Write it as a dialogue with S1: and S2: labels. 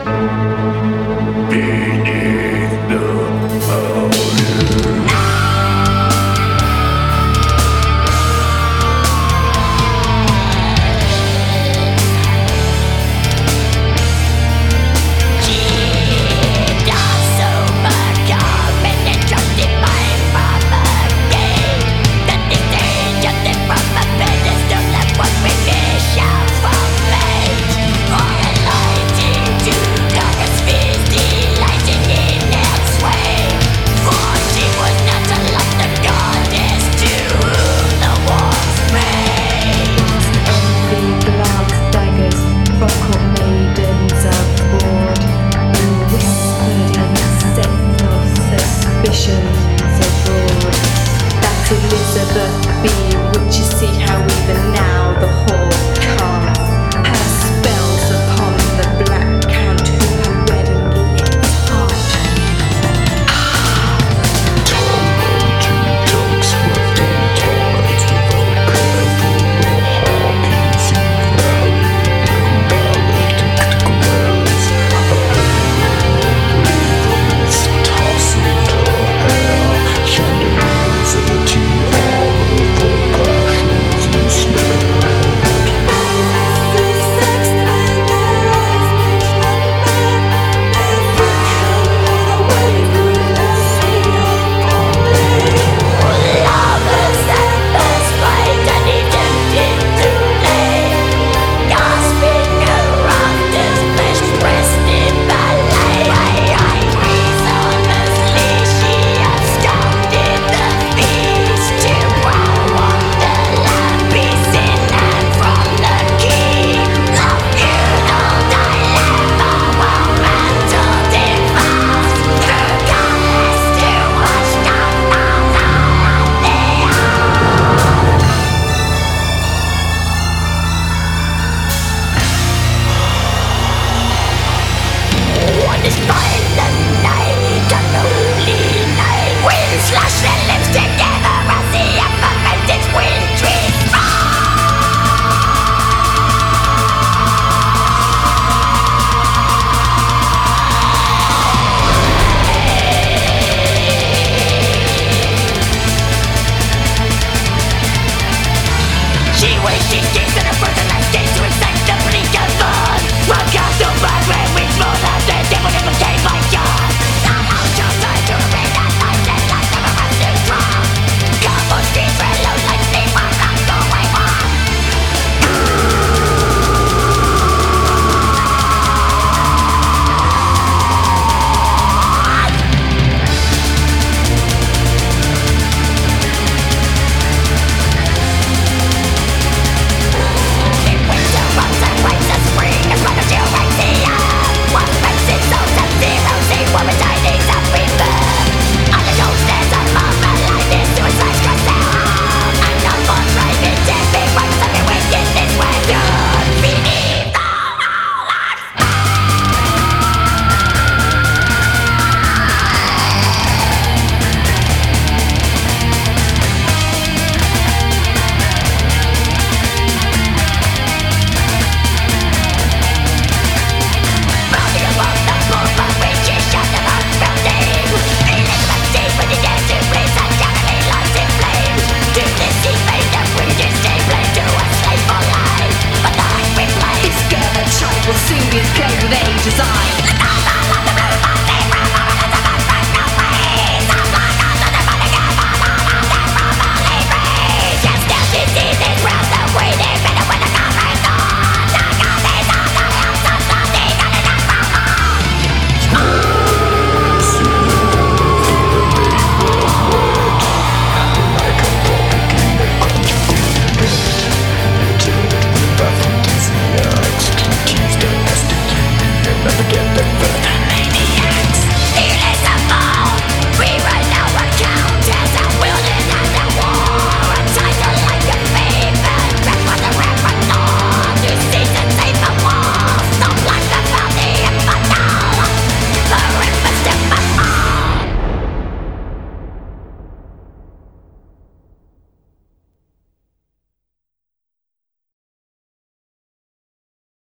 S1: beneath the powder.
S2: Elizabeth B, would you see how even now the whole casts her spells upon the black count who her wedding its heart?
S1: Tormenting dogs swept on tides without careful or hawkins in valley maledict dwells. A ravens tossing her hair, chandeliers slash their lips together as the fermented wind trees She wishes keys to the frozen landscape to acceptably govern. One castle by red wings more than the devil never came my God. Now I'll just try to read that light and light never has to drop. Come on, streets reload like steam when I'm going on. In winter months and waves of spring, as one of Eurasia. One makes it so sub-zero, see what we're tiny to rebirth. On the cold stairs of Mama Life is suicide's crosshair. And no more driving dead big ones of your wickedness were done beneath the knowledge. Mounting above the purple ridges, shut them out melting. Elizabeth deep when you get to blaze and Galilee lights in flames. To this she made the bridges stay blame to a slave for life. But the hungry flame
S2: This girl, a child, will soon be as plagued with age as I.